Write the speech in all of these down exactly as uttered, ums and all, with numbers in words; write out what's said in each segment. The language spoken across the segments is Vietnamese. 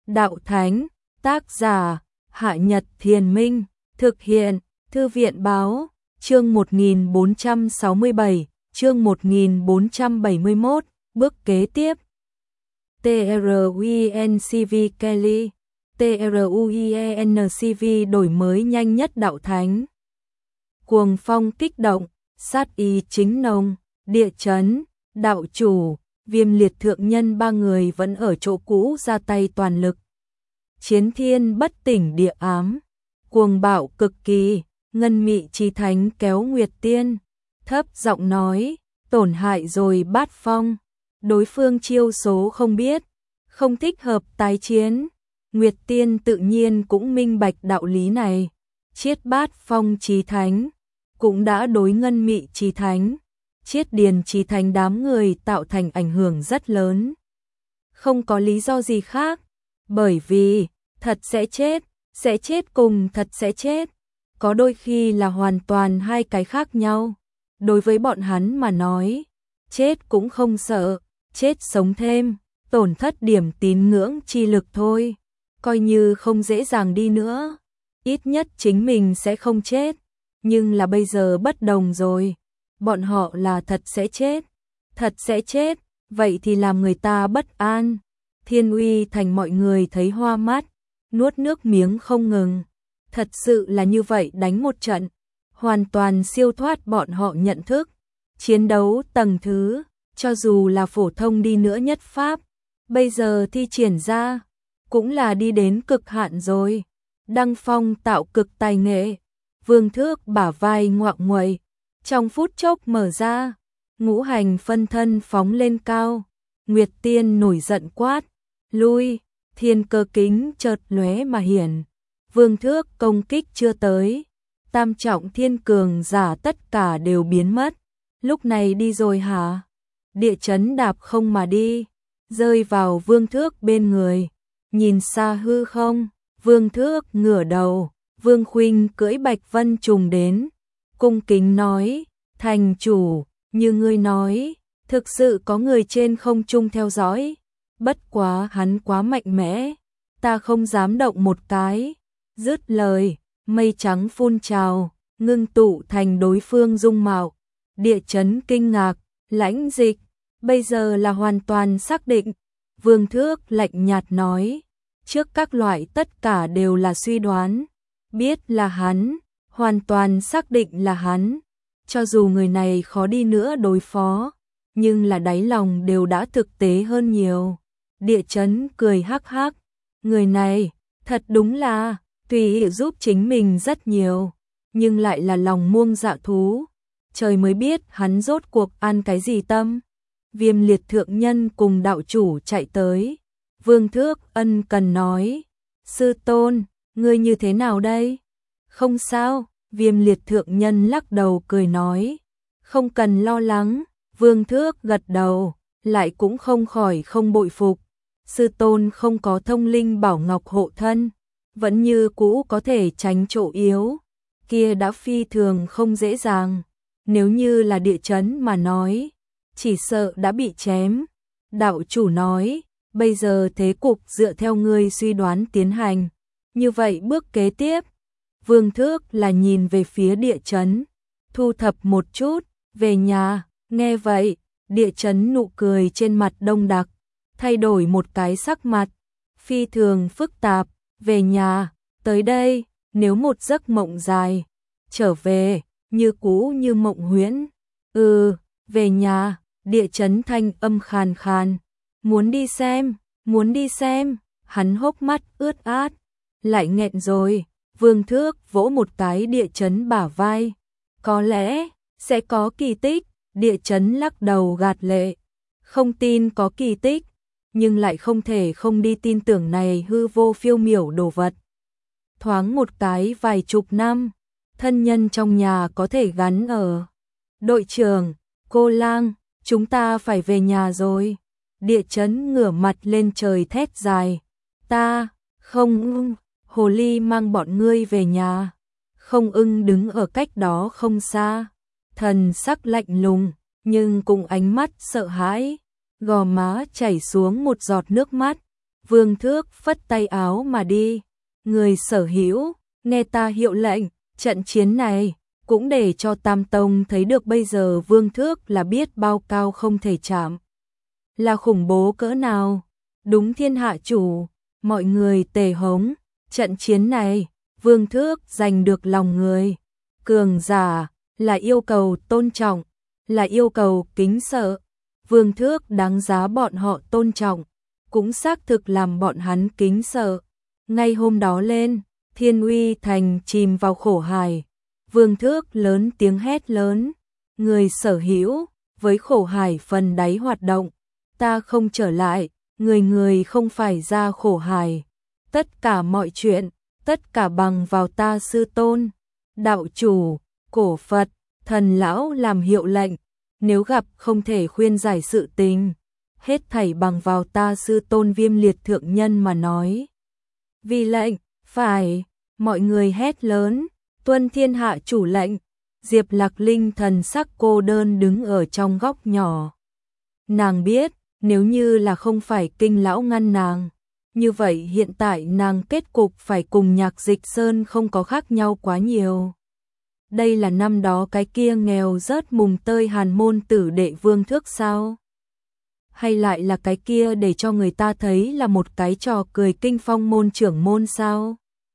đạo thánh, tác giả, Hạ Nhật Thiền Minh, thực hiện, Thư viện Báo, chương một nghìn bốn trăm sáu mươi bảy, chương một nghìn bốn trăm bảy mươi mốt, bước kế tiếp. TRUENCV Kelly, TRUENCV đổi mới nhanh nhất đạo thánh. Cuồng phong kích động, sát ý chính nồng, địa chấn, đạo chủ, Viêm Liệt thượng nhân ba người vẫn ở chỗ cũ ra tay toàn lực. Chiến thiên bất tỉnh địa ám, cuồng bạo cực kỳ, Ngân Mị Chí Thánh kéo Nguyệt Tiên, thấp giọng nói, tổn hại rồi Bát Phong, đối phương chiêu số không biết, không thích hợp tái chiến. Nguyệt Tiên tự nhiên cũng minh bạch đạo lý này, chiết Bát Phong Chí Thánh, cũng đã đối Ngân Mị Chí Thánh, chiết Điền Chí Thánh đám người tạo thành ảnh hưởng rất lớn. Không có lý do gì khác, bởi vì, thật sẽ chết, sẽ chết cùng thật sẽ chết, có đôi khi là hoàn toàn hai cái khác nhau. Đối với bọn hắn mà nói, chết cũng không sợ, chết sống thêm, tổn thất điểm tín ngưỡng chi lực thôi, coi như không dễ dàng đi nữa, ít nhất chính mình sẽ không chết. Nhưng là bây giờ bất đồng rồi, bọn họ là thật sẽ chết, thật sẽ chết, vậy thì làm người ta bất an. Thiên Uy Thành mọi người thấy hoa mắt, nuốt nước miếng không ngừng, thật sự là như vậy đánh một trận, hoàn toàn siêu thoát bọn họ nhận thức. Chiến đấu tầng thứ, cho dù là phổ thông đi nữa nhất pháp, bây giờ thi triển ra, cũng là đi đến cực hạn rồi. Đăng phong tạo cực tài nghệ, Vương Thước bả vai ngoạng nguậy, trong phút chốc mở ra, ngũ hành phân thân phóng lên cao. Nguyệt Tiên nổi giận quát, lui, thiên cơ kính chợt lóe mà hiển. Vương Thước công kích chưa tới, tam trọng thiên cường giả tất cả đều biến mất. Lúc này đi rồi hả? Địa chấn đạp không mà đi, rơi vào Vương Thước bên người, nhìn xa hư không. Vương Thước ngửa đầu, Vương Khuynh cưỡi Bạch Vân trùng đến, cung kính nói, thành chủ, như ngươi nói, thực sự có người trên không trung theo dõi, bất quá hắn quá mạnh mẽ, ta không dám động một cái. Dứt lời, mây trắng phun trào, ngưng tụ thành đối phương dung mạo. Địa chấn kinh ngạc, Lãnh Dịch, bây giờ là hoàn toàn xác định. Vương Thước lạnh nhạt nói, trước các loại tất cả đều là suy đoán, biết là hắn, hoàn toàn xác định là hắn. Cho dù người này khó đi nữa đối phó, nhưng là đáy lòng đều đã thực tế hơn nhiều. Địa chấn cười hắc hắc, người này, thật đúng là, tùy giúp chính mình rất nhiều, nhưng lại là lòng muông dạ thú. Trời mới biết hắn rốt cuộc ăn cái gì tâm. Viêm Liệt thượng nhân cùng đạo chủ chạy tới. Vương Thước ân cần nói, sư tôn, ngươi như thế nào đây? Không sao, Viêm Liệt thượng nhân lắc đầu cười nói, không cần lo lắng. Vương Thước gật đầu, lại cũng không khỏi không bội phục. Sư tôn không có thông linh bảo ngọc hộ thân, vẫn như cũ có thể tránh chỗ yếu, kia đã phi thường không dễ dàng. Nếu như là địa chấn mà nói, chỉ sợ đã bị chém. Đạo chủ nói, bây giờ thế cục dựa theo ngươi suy đoán tiến hành, như vậy bước kế tiếp. Vương Thước là nhìn về phía địa chấn, thu thập một chút, về nhà. Nghe vậy, địa chấn nụ cười trên mặt đông đặc, thay đổi một cái sắc mặt, phi thường phức tạp. Về nhà, tới đây, nếu một giấc mộng dài, trở về, như cũ như mộng huyễn. Ừ, về nhà, địa chấn thanh âm khàn khàn, muốn đi xem, muốn đi xem. Hắn hốc mắt ướt át, lại nghẹn rồi. Vương Thước vỗ một cái địa chấn bả vai, có lẽ sẽ có kỳ tích. Địa chấn lắc đầu gạt lệ, không tin có kỳ tích, nhưng lại không thể không đi tin tưởng này hư vô phiêu miểu đồ vật. Thoáng một cái vài chục năm, thân nhân trong nhà có thể gắn ở. Đội trưởng, cô Lang, chúng ta phải về nhà rồi. Địa chấn ngửa mặt lên trời thét dài, ta, không ưng, hồ ly mang bọn ngươi về nhà. Không ưng đứng ở cách đó không xa, thần sắc lạnh lùng, nhưng cùng ánh mắt sợ hãi, gò má chảy xuống một giọt nước mắt. Vương Thước phất tay áo mà đi. Người sở hữu, nghe ta hiệu lệnh, trận chiến này cũng để cho Tam Tông thấy được bây giờ Vương Thước là biết bao cao không thể chạm. Là khủng bố cỡ nào. Đúng thiên hạ chủ, mọi người tề hống. Trận chiến này, Vương Thước giành được lòng người. Cường giả, là yêu cầu tôn trọng, là yêu cầu kính sợ. Vương Thước đáng giá bọn họ tôn trọng, cũng xác thực làm bọn hắn kính sợ. Ngay hôm đó lên, Thiên Uy Thành chìm vào khổ hải. Vương Thước lớn tiếng hét lớn, người sở hữu, với khổ hải phần đáy hoạt động, ta không trở lại, người người không phải ra khổ hải. Tất cả mọi chuyện, tất cả bằng vào ta sư tôn, đạo chủ, cổ Phật, thần lão làm hiệu lệnh, nếu gặp không thể khuyên giải sự tình, hết thảy bằng vào ta sư tôn Viêm Liệt thượng nhân mà nói. Vì lệnh, phải, mọi người hét lớn, tuân thiên hạ chủ lệnh. Diệp Lạc Linh thần sắc cô đơn đứng ở trong góc nhỏ. Nàng biết, nếu như là không phải Kinh lão ngăn nàng, như vậy hiện tại nàng kết cục phải cùng Nhạc Dịch Sơn không có khác nhau quá nhiều. Đây là năm đó cái kia nghèo rớt mùng tơi Hàn môn tử đệ Vương Thước sao? Hay lại là cái kia để cho người ta thấy là một cái trò cười Kinh Phong môn trưởng môn sao?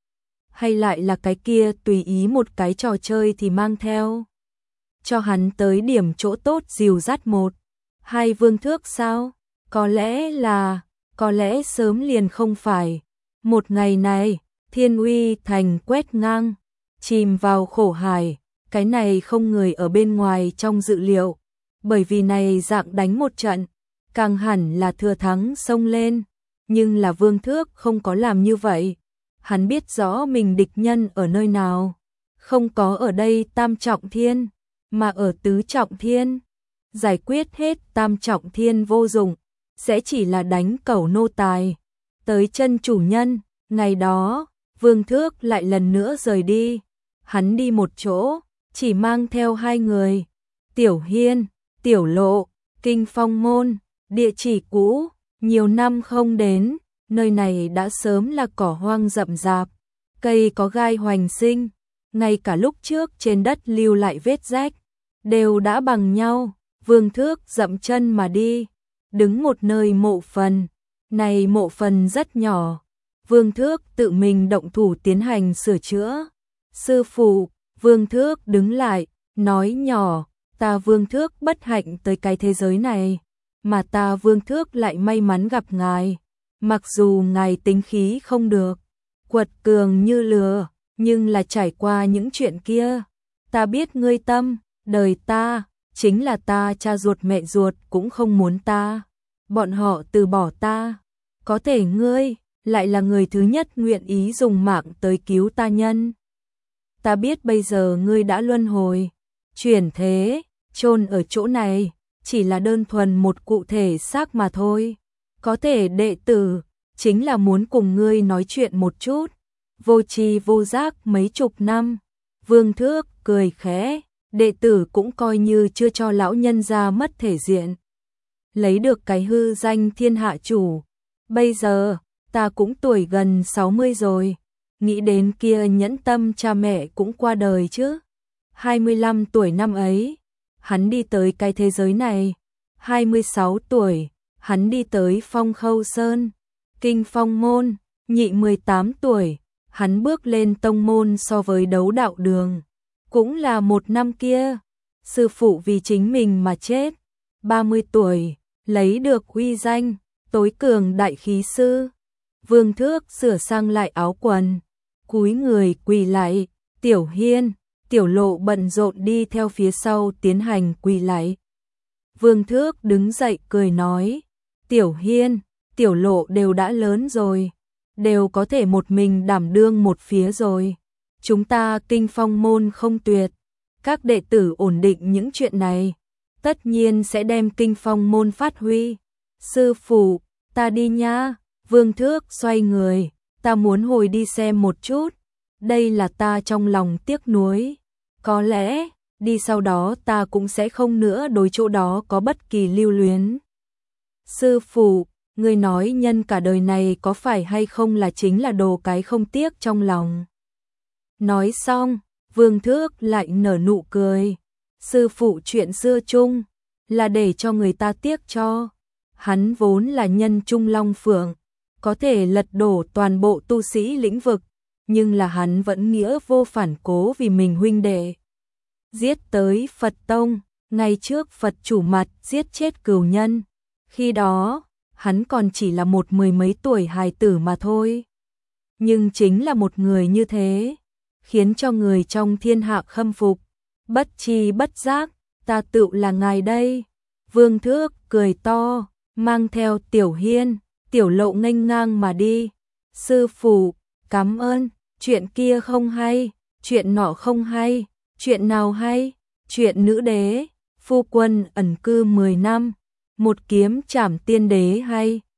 Hay lại là cái kia tùy ý một cái trò chơi thì mang theo cho hắn tới điểm chỗ tốt dìu dắt một hai Vương Thước sao? Có lẽ là, có lẽ sớm liền không phải. Một ngày này, Thiên Uy Thành quét ngang, chìm vào khổ hải, cái này không người ở bên ngoài trong dự liệu, bởi vì này dạng đánh một trận, càng hẳn là thừa thắng xông lên, nhưng là Vương Thước không có làm như vậy. Hắn biết rõ mình địch nhân ở nơi nào, không có ở đây Tam Trọng Thiên, mà ở Tứ Trọng Thiên. Giải quyết hết Tam Trọng Thiên vô dụng, sẽ chỉ là đánh cẩu nô tài. Tới chân chủ nhân, ngày đó, Vương Thước lại lần nữa rời đi. Hắn đi một chỗ, chỉ mang theo hai người. Tiểu Hiên, Tiểu Lộ, Kinh Phong môn, địa chỉ cũ, nhiều năm không đến, nơi này đã sớm là cỏ hoang rậm rạp, cây có gai hoành sinh, ngay cả lúc trước trên đất lưu lại vết rách, đều đã bằng nhau. Vương Thước dậm chân mà đi, đứng một nơi mộ phần, này mộ phần rất nhỏ, Vương Thước tự mình động thủ tiến hành sửa chữa. Sư phụ, Vương Thước đứng lại, nói nhỏ, ta Vương Thước bất hạnh tới cái thế giới này, mà ta Vương Thước lại may mắn gặp ngài, mặc dù ngài tính khí không được, quật cường như lừa, nhưng là trải qua những chuyện kia, ta biết ngươi tâm, đời ta, chính là ta cha ruột mẹ ruột cũng không muốn ta, bọn họ từ bỏ ta, có thể ngươi lại là người thứ nhất nguyện ý dùng mạng tới cứu ta nhân. Ta biết bây giờ ngươi đã luân hồi, chuyển thế, chôn ở chỗ này, chỉ là đơn thuần một cụ thể xác mà thôi. Có thể đệ tử, chính là muốn cùng ngươi nói chuyện một chút, vô tri vô giác mấy chục năm. Vương Thước cười khẽ, đệ tử cũng coi như chưa cho lão nhân ra mất thể diện. Lấy được cái hư danh thiên hạ chủ, bây giờ, ta cũng tuổi gần sáu mươi rồi. Nghĩ đến kia nhẫn tâm cha mẹ cũng qua đời chứ. hai mươi lăm tuổi năm ấy, hắn đi tới cái thế giới này. hai mươi sáu tuổi, hắn đi tới Phong Khâu Sơn, Kinh Phong môn. Nhị mười tám tuổi, hắn bước lên tông môn so với đấu đạo đường. Cũng là một năm kia, sư phụ vì chính mình mà chết. ba mươi tuổi, lấy được uy danh, tối cường đại khí sư. Vương Thước sửa sang lại áo quần, cúi người quỳ lại, Tiểu Hiên, Tiểu Lộ bận rộn đi theo phía sau tiến hành quỳ lại. Vương Thước đứng dậy cười nói, Tiểu Hiên, Tiểu Lộ đều đã lớn rồi, đều có thể một mình đảm đương một phía rồi. Chúng ta Kinh Phong môn không tuyệt, các đệ tử ổn định những chuyện này, tất nhiên sẽ đem Kinh Phong môn phát huy. Sư phụ, ta đi nha. Vương Thước xoay người, ta muốn hồi đi xem một chút, đây là ta trong lòng tiếc nuối. Có lẽ, đi sau đó ta cũng sẽ không nữa đối chỗ đó có bất kỳ lưu luyến. Sư phụ, Ngươi nói nhân cả đời này có phải hay không là chính là đồ cái không tiếc trong lòng. Nói xong, Vương Thước lại nở nụ cười. Sư phụ chuyện xưa chung, là để cho người ta tiếc cho. Hắn vốn là nhân trung long phượng, có thể lật đổ toàn bộ tu sĩ lĩnh vực, nhưng là hắn vẫn nghĩa vô phản cố vì mình huynh đệ. Giết tới Phật Tông, ngay trước Phật chủ mặt giết chết cừu nhân. Khi đó, hắn còn chỉ là một mười mấy tuổi hài tử mà thôi. Nhưng chính là một người như thế, khiến cho người trong thiên hạ khâm phục. Bất chi bất giác, ta tựu là ngài đây. Vương Thước cười to, mang theo Tiểu Hiên, Tiểu Lộ nghênh ngang mà đi. Sư phụ, cảm ơn, chuyện kia không hay, chuyện nọ không hay, chuyện nào hay, chuyện nữ đế, phu quân ẩn cư mười năm, một kiếm trảm tiên đế hay.